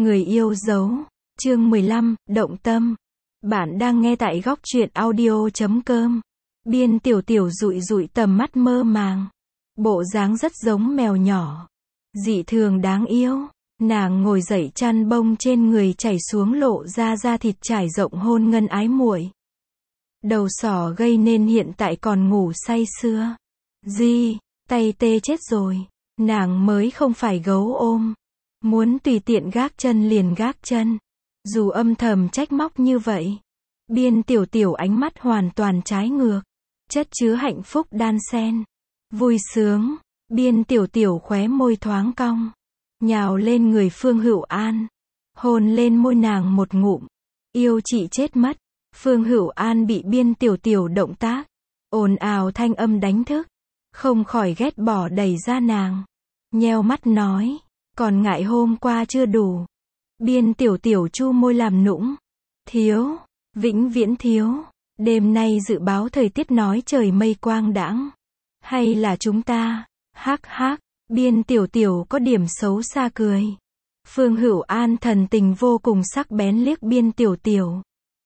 Người yêu dấu. Chương 15, động tâm. Bạn đang nghe tại góc truyện audio.com. Biên Tiểu Tiểu dụi dụi tầm mắt mơ màng. Bộ dáng rất giống mèo nhỏ. Dị thường đáng yêu. Nàng ngồi dậy, chăn bông trên người chảy xuống, lộ ra da thịt trải rộng, hôn ngân ái muội. Đầu sỏ gây nên hiện tại còn ngủ say sưa. Di, tay tê chết rồi. Nàng mới không phải gấu ôm. Muốn tùy tiện gác chân liền gác chân. Dù âm thầm trách móc như vậy. Biên Tiểu Tiểu ánh mắt hoàn toàn trái ngược. Chất chứa hạnh phúc đan xen. Vui sướng. Biên Tiểu Tiểu khóe môi thoáng cong. Nhào lên người Phương Hữu An. Hôn lên môi nàng một ngụm. Yêu chị chết mất. Phương Hữu An bị Biên Tiểu Tiểu động tác ồn ào thanh âm đánh thức. Không khỏi ghét bỏ đẩy ra nàng. Nheo mắt nói. Còn ngại hôm qua chưa đủ. Biên Tiểu Tiểu chu môi làm nũng. Thiếu. Vĩnh viễn thiếu. Đêm nay dự báo thời tiết nói trời mây quang đãng. Hay là chúng ta. Hắc hắc. Biên Tiểu Tiểu có điểm xấu xa cười. Phương Hữu An thần tình vô cùng sắc bén liếc Biên Tiểu Tiểu.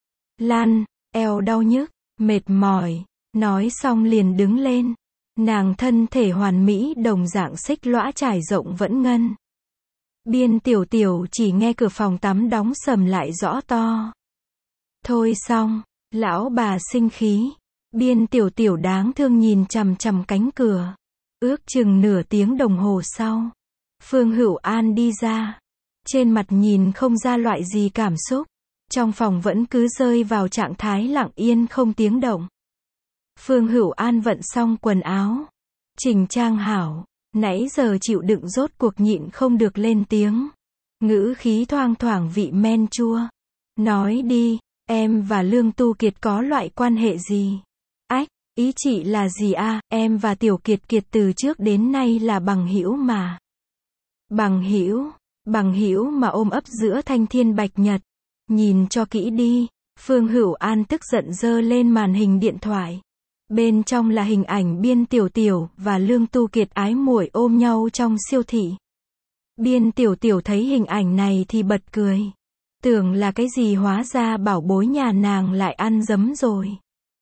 Lăn. Eo đau nhức. Mệt mỏi. Nói xong liền đứng lên. Nàng thân thể hoàn mỹ đồng dạng xích lõa trải rộng vẫn ngân. Biên Tiểu Tiểu chỉ nghe cửa phòng tắm đóng sầm lại rõ to. Thôi xong. Lão bà sinh khí. Biên Tiểu Tiểu đáng thương nhìn chằm chằm cánh cửa. Ước chừng nửa tiếng đồng hồ sau. Phương Hữu An đi ra. Trên mặt nhìn không ra loại gì cảm xúc. Trong phòng vẫn cứ rơi vào trạng thái lặng yên không tiếng động. Phương Hữu An vận xong quần áo. Chỉnh trang hảo. Nãy giờ chịu đựng rốt cuộc nhịn không được lên tiếng. Ngữ khí thoang thoảng vị men chua. Nói đi, em và Lương Tu Kiệt có loại quan hệ gì? Ách, ý chị là gì a? Em và Tiểu Kiệt Kiệt từ trước đến nay là bằng hữu mà. Bằng hữu mà ôm ấp giữa thanh thiên bạch nhật. Nhìn cho kỹ đi. Phương Hữu An tức giận giơ lên màn hình điện thoại. Bên trong là hình ảnh Biên Tiểu Tiểu và Lương Tu Kiệt ái muội ôm nhau trong siêu thị. Biên Tiểu Tiểu thấy hình ảnh này thì bật cười. Tưởng là cái gì, hóa ra bảo bối nhà nàng lại ăn dấm rồi.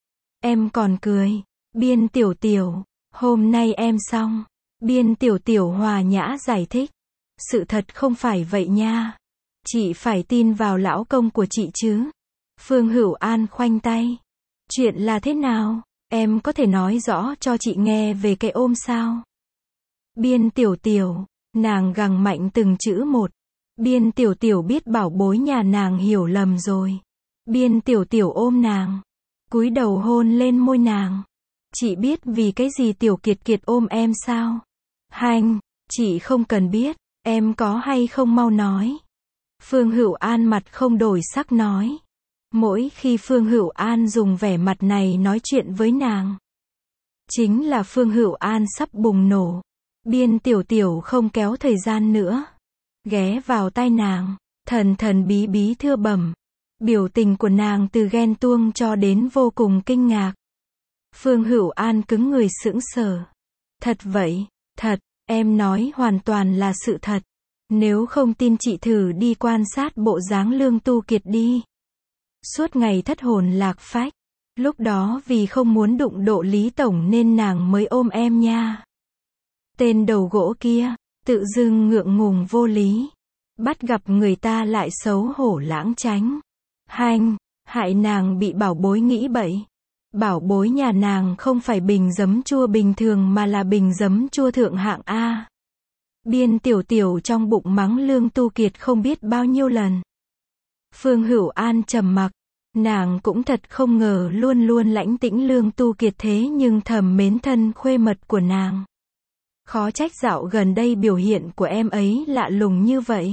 Em còn cười. Biên Tiểu Tiểu, hôm nay em xong. Biên Tiểu Tiểu hòa nhã giải thích. Sự thật không phải vậy nha. Chị phải tin vào lão công của chị chứ. Phương Hữu An khoanh tay. Chuyện là thế nào? Em có thể nói rõ cho chị nghe về cái ôm sao? Biên Tiểu Tiểu, nàng gằn mạnh từng chữ một. Biên Tiểu Tiểu biết bảo bối nhà nàng hiểu lầm rồi. Biên Tiểu Tiểu ôm nàng. Cúi đầu hôn lên môi nàng. Chị biết vì cái gì Tiểu Kiệt Kiệt ôm em sao? Hành, chị không cần biết. Em có hay không mau nói. Phương Hữu An mặt không đổi sắc nói. Mỗi khi Phương Hữu An dùng vẻ mặt này nói chuyện với nàng, chính là Phương Hữu An sắp bùng nổ. Biên Tiểu Tiểu không kéo thời gian nữa. Ghé vào tai nàng, thần thần bí bí thưa bẩm. Biểu tình của nàng từ ghen tuông cho đến vô cùng kinh ngạc. Phương Hữu An cứng người sững sờ. Thật vậy, thật, em nói hoàn toàn là sự thật. Nếu không tin chị thử đi quan sát bộ dáng Lương Tu Kiệt đi. Suốt ngày thất hồn lạc phách. Lúc đó vì không muốn đụng độ Lý Tổng nên nàng mới ôm em nha. Tên đầu gỗ kia, tự dưng ngượng ngùng vô lý. Bắt gặp người ta lại xấu hổ lãng tránh. Hành, hại nàng bị bảo bối nghĩ bậy. Bảo bối nhà nàng không phải bình giấm chua bình thường mà là bình giấm chua thượng hạng A. Biên Tiểu Tiểu trong bụng mắng Lương Tu Kiệt không biết bao nhiêu lần. Phương Hữu An trầm mặc. Nàng cũng thật không ngờ luôn luôn lãnh tĩnh Lương Tu Kiệt thế nhưng thầm mến thân khuê mật của nàng. Khó trách dạo gần đây biểu hiện của em ấy lạ lùng như vậy.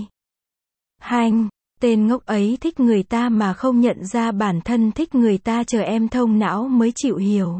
Hành, tên ngốc ấy thích người ta mà không nhận ra bản thân thích người ta, chờ em thông não mới chịu hiểu.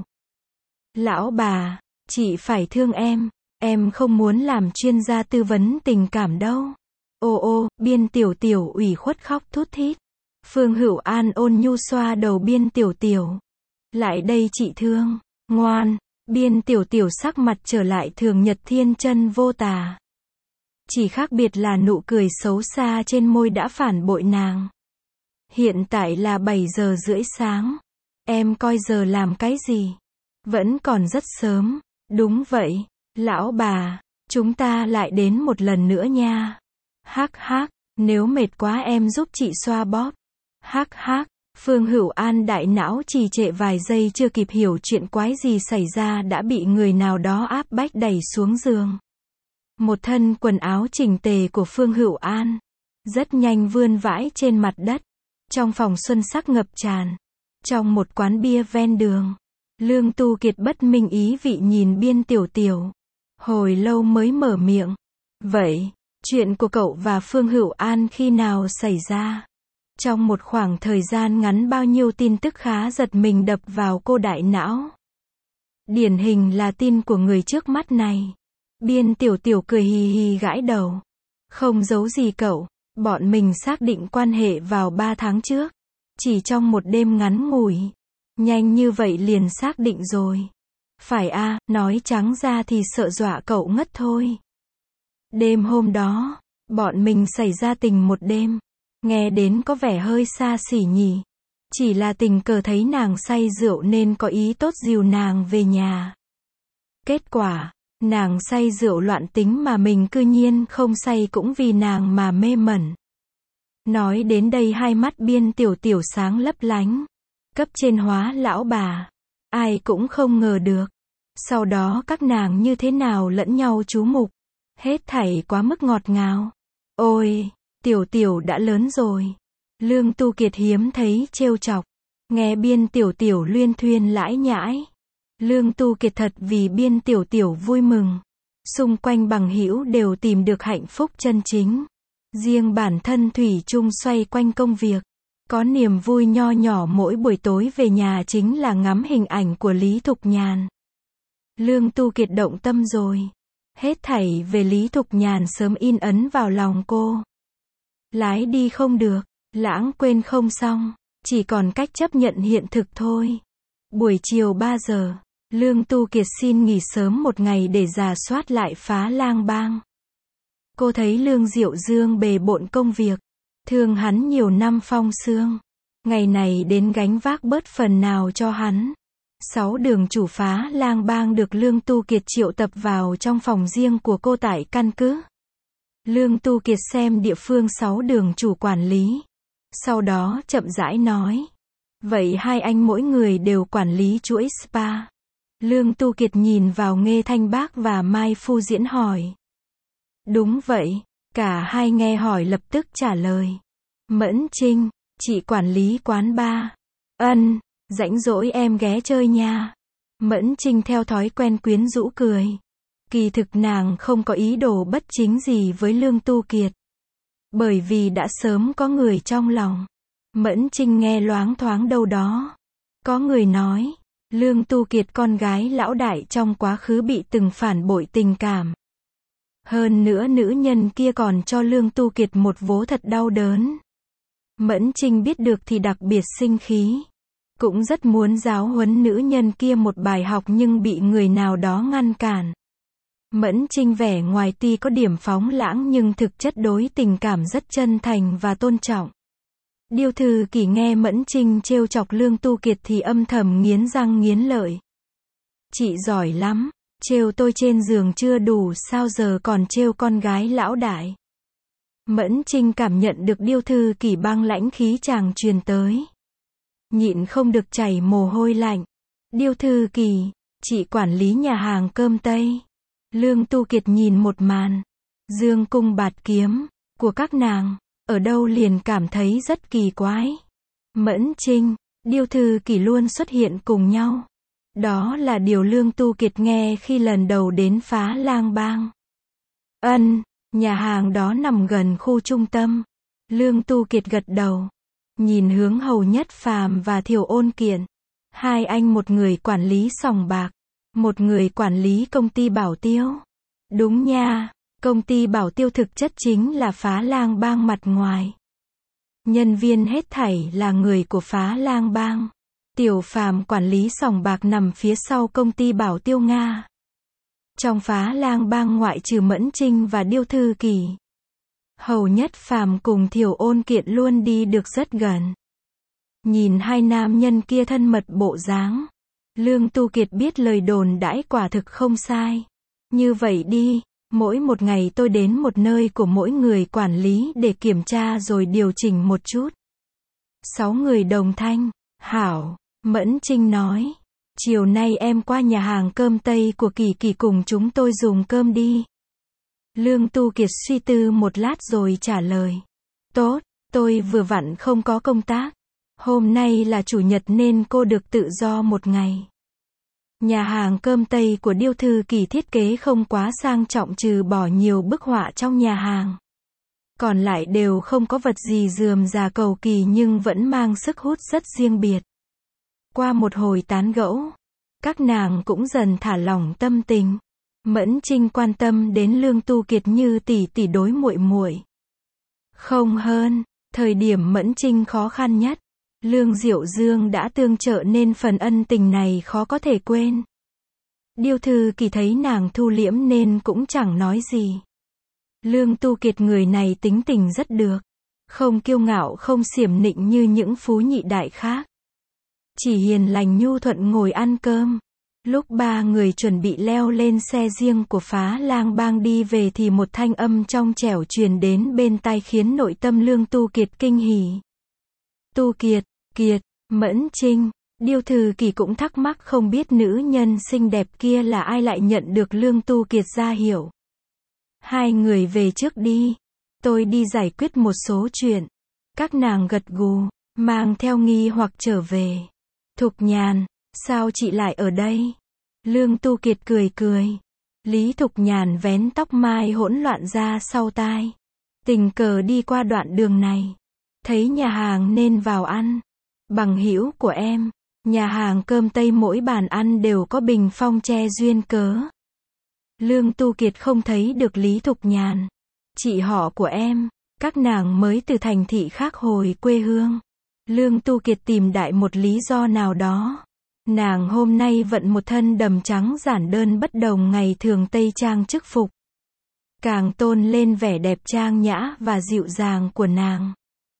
Lão bà, chị phải thương em không muốn làm chuyên gia tư vấn tình cảm đâu. Ô, Biên Tiểu Tiểu ủy khuất khóc thút thít. Phương Hữu An ôn nhu xoa đầu Biên Tiểu Tiểu. Lại đây chị thương, ngoan. Biên Tiểu Tiểu sắc mặt trở lại thường nhật thiên chân vô tà. Chỉ khác biệt là nụ cười xấu xa trên môi đã phản bội nàng. Hiện tại là 7:30 sáng. Em coi giờ làm cái gì? Vẫn còn rất sớm. Đúng vậy, lão bà, chúng ta lại đến một lần nữa nha. Hắc hắc, nếu mệt quá em giúp chị xoa bóp. Hắc hắc, Phương Hữu An đại não trì trệ vài giây chưa kịp hiểu chuyện quái gì xảy ra đã bị người nào đó áp bách đẩy xuống giường. Một thân quần áo chỉnh tề của Phương Hữu An rất nhanh vươn vãi trên mặt đất. Trong phòng xuân sắc ngập tràn. Trong một quán bia ven đường, Lương Tu Kiệt bất minh ý vị nhìn Biên Tiểu Tiểu. Hồi lâu mới mở miệng. Vậy, chuyện của cậu và Phương Hữu An khi nào xảy ra? Trong một khoảng thời gian ngắn bao nhiêu tin tức khá giật mình đập vào cô đại não. Điển hình là tin của người trước mắt này. Biên Tiểu Tiểu cười hì hì gãi đầu. Không giấu gì cậu, bọn mình xác định quan hệ vào 3 tháng trước. Chỉ trong một đêm ngắn ngủi. Nhanh như vậy liền xác định rồi. Phải a, nói trắng ra thì sợ dọa cậu ngất thôi. Đêm hôm đó, bọn mình xảy ra tình một đêm. Nghe đến có vẻ hơi xa xỉ nhỉ. Chỉ là tình cờ thấy nàng say rượu nên có ý tốt dìu nàng về nhà. Kết quả, nàng say rượu loạn tính mà mình cư nhiên không say cũng vì nàng mà mê mẩn. Nói đến đây hai mắt Biên Tiểu Tiểu sáng lấp lánh. Cấp trên hóa lão bà. Ai cũng không ngờ được. Sau đó các nàng như thế nào lẫn nhau chú mục. Hết thảy quá mức ngọt ngào. Ôi, Tiểu Tiểu đã lớn rồi. Lương Tu Kiệt hiếm thấy trêu chọc. Nghe Biên Tiểu Tiểu luyên thuyên lãi nhãi. Lương Tu Kiệt thật vì Biên Tiểu Tiểu vui mừng. Xung quanh bằng hữu đều tìm được hạnh phúc chân chính. Riêng bản thân thủy chung xoay quanh công việc. Có niềm vui nho nhỏ mỗi buổi tối về nhà chính là ngắm hình ảnh của Lý Thục Nhàn. Lương Tu Kiệt động tâm rồi. Hết thảy về Lý Thục Nhàn sớm in ấn vào lòng cô. Lái đi không được, lãng quên không xong, chỉ còn cách chấp nhận hiện thực thôi. Buổi chiều 3 giờ, Lương Tu Kiệt xin nghỉ sớm một ngày để rà soát lại Phá Lang Bang. Cô thấy Lương Diệu Dương bề bộn công việc, thương hắn nhiều năm phong xương. Ngày này đến gánh vác bớt phần nào cho hắn. 6 đường chủ Phá Lang Bang được Lương Tu Kiệt triệu tập vào trong phòng riêng của cô tại căn cứ. Lương Tu Kiệt xem địa phương 6 đường chủ quản lý. Sau đó chậm rãi nói. Vậy hai anh mỗi người đều quản lý chuỗi spa. Lương Tu Kiệt nhìn vào Nghê Thanh Bác và Mai Phu Diễn hỏi. Đúng vậy, cả hai nghe hỏi lập tức trả lời. Mẫn Trinh, chị quản lý quán bar. Ân, rảnh rỗi em ghé chơi nha. Mẫn Trinh theo thói quen quyến rũ cười. Kỳ thực nàng không có ý đồ bất chính gì với Lương Tu Kiệt. Bởi vì đã sớm có người trong lòng. Mẫn Trinh nghe loáng thoáng đâu đó. Có người nói, Lương Tu Kiệt con gái lão đại trong quá khứ bị từng phản bội tình cảm. Hơn nữa nữ nhân kia còn cho Lương Tu Kiệt một vố thật đau đớn. Mẫn Trinh biết được thì đặc biệt sinh khí. Cũng rất muốn giáo huấn nữ nhân kia một bài học nhưng bị người nào đó ngăn cản. Mẫn Trinh vẻ ngoài tuy có điểm phóng lãng nhưng thực chất đối tình cảm rất chân thành và tôn trọng. Điêu Thư Kỳ nghe Mẫn Trinh trêu chọc Lương Tu Kiệt thì âm thầm nghiến răng nghiến lợi. Chị giỏi lắm, trêu tôi trên giường chưa đủ sao giờ còn trêu con gái lão đại. Mẫn Trinh cảm nhận được Điêu Thư Kỳ băng lãnh khí chàng truyền tới. Nhịn không được chảy mồ hôi lạnh. Điêu Thư Kỳ, chị quản lý nhà hàng cơm Tây. Lương Tu Kiệt nhìn một màn dương cung bạt kiếm của các nàng, ở đâu liền cảm thấy rất kỳ quái. Mẫn Trinh, Điêu Thư Kỳ luôn xuất hiện cùng nhau. Đó là điều Lương Tu Kiệt nghe khi lần đầu đến Phá Lang Bang. Ân, nhà hàng đó nằm gần khu trung tâm. Lương Tu Kiệt gật đầu. Nhìn hướng Hầu Nhất Phàm và Thiều Ôn Kiện. Hai anh một người quản lý sòng bạc. Một người quản lý công ty bảo tiêu. Đúng nha, công ty bảo tiêu thực chất chính là Phá Lang Bang mặt ngoài. Nhân viên hết thảy là người của Phá Lang Bang. Tiểu Phàm quản lý sòng bạc nằm phía sau công ty bảo tiêu Nga. Trong Phá Lang Bang ngoại trừ Mẫn Trinh và Điêu Thư Kỳ, Hầu Nhất Phàm cùng Thiều Ôn Kiện luôn đi được rất gần. Nhìn hai nam nhân kia thân mật bộ dáng, Lương Tu Kiệt biết lời đồn đãi quả thực không sai. Như vậy đi, mỗi một ngày tôi đến một nơi của mỗi người quản lý để kiểm tra rồi điều chỉnh một chút. 6 người đồng thanh, hảo, Mẫn Trinh nói. Chiều nay em qua nhà hàng cơm Tây của Kỳ Kỳ cùng chúng tôi dùng cơm đi. Lương Tu Kiệt suy tư một lát rồi trả lời. Tốt, tôi vừa vặn không có công tác. Hôm nay là chủ nhật nên cô được tự do một ngày. Nhà hàng cơm Tây của Điêu Thư Kỳ thiết kế không quá sang trọng trừ bỏ nhiều bức họa trong nhà hàng. Còn lại đều không có vật gì rườm rà cầu kỳ nhưng vẫn mang sức hút rất riêng biệt. Qua một hồi tán gẫu, các nàng cũng dần thả lỏng tâm tình. Mẫn Trinh quan tâm đến Lương Tu Kiệt như tỷ tỷ đối muội muội. Không hơn, thời điểm Mẫn Trinh khó khăn nhất, Lương Diệu Dương đã tương trợ nên phần ân tình này khó có thể quên. Điêu Thư Kỳ thấy nàng thu liễm nên cũng chẳng nói gì. Lương Tu Kiệt người này tính tình rất được, không kiêu ngạo không xiểm nịnh như những phú nhị đại khác. Chỉ hiền lành nhu thuận ngồi ăn cơm. Lúc ba người chuẩn bị leo lên xe riêng của Phá Lang Bang đi về thì một thanh âm trong trẻo truyền đến bên tai khiến nội tâm Lương Tu Kiệt kinh hỉ. Tu Kiệt, Kiệt, Mẫn Trinh, Điêu Thư Kỳ cũng thắc mắc không biết nữ nhân xinh đẹp kia là ai lại nhận được Lương Tu Kiệt ra hiệu. Hai người về trước đi, tôi đi giải quyết một số chuyện. Các nàng gật gù, mang theo nghi hoặc trở về. Thục Nhàn, sao chị lại ở đây? Lương Tu Kiệt cười cười. Lý Thục Nhàn vén tóc mai hỗn loạn ra sau tai. Tình cờ đi qua đoạn đường này. Thấy nhà hàng nên vào ăn. Bằng hữu của em, nhà hàng cơm Tây mỗi bàn ăn đều có bình phong tre duyên cớ. Lương Tu Kiệt không thấy được Lý Thục Nhàn. Chị họ của em, các nàng mới từ thành thị khác hồi quê hương. Lương Tu Kiệt tìm đại một lý do nào đó. Nàng hôm nay vận một thân đầm trắng giản đơn bất đồng ngày thường tây trang chức phục. Càng tôn lên vẻ đẹp trang nhã và dịu dàng của nàng.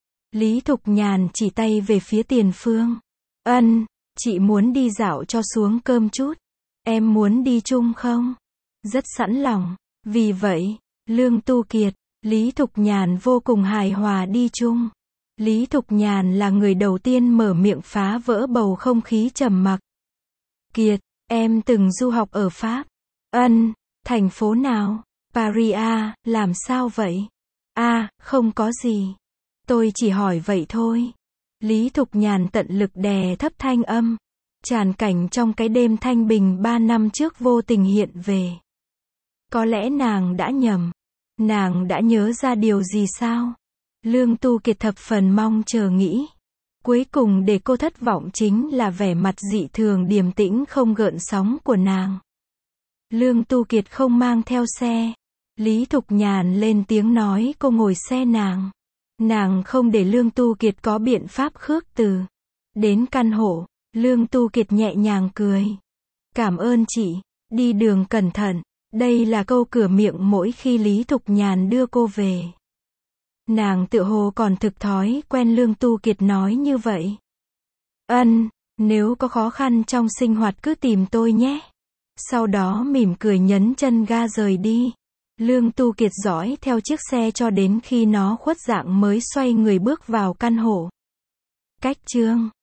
Lý Thục Nhàn chỉ tay về phía Tiền Phương. Ân, chị muốn đi dạo cho xuống cơm chút. Em muốn đi chung không? Rất sẵn lòng. Vì vậy, Lương Tu Kiệt, Lý Thục Nhàn vô cùng hài hòa đi chung. Lý Thục Nhàn là người đầu tiên mở miệng phá vỡ bầu không khí trầm mặc. Kiệt, em từng du học ở Pháp. Ân, thành phố nào? Paris à, làm sao vậy? À, không có gì. Tôi chỉ hỏi vậy thôi. Lý Thục Nhàn tận lực đè thấp thanh âm. Tràn cảnh trong cái đêm thanh bình 3 năm trước vô tình hiện về. Có lẽ nàng đã nhầm. Nàng đã nhớ ra điều gì sao? Lương Tu Kiệt thập phần mong chờ nghĩ. Cuối cùng để cô thất vọng chính là vẻ mặt dị thường điềm tĩnh không gợn sóng của nàng. Lương Tu Kiệt không mang theo xe. Lý Thục Nhàn lên tiếng nói cô ngồi xe nàng. Nàng không để Lương Tu Kiệt có biện pháp khước từ. Đến căn hộ, Lương Tu Kiệt nhẹ nhàng cười. Cảm ơn chị, đi đường cẩn thận. Đây là câu cửa miệng mỗi khi Lý Thục Nhàn đưa cô về. Nàng tựa hồ còn thực thói quen Lương Tu Kiệt nói như vậy. Ân, nếu có khó khăn trong sinh hoạt cứ tìm tôi nhé. Sau đó mỉm cười nhấn chân ga rời đi. Lương Tu Kiệt dõi theo chiếc xe cho đến khi nó khuất dạng mới xoay người bước vào căn hộ. Cách chương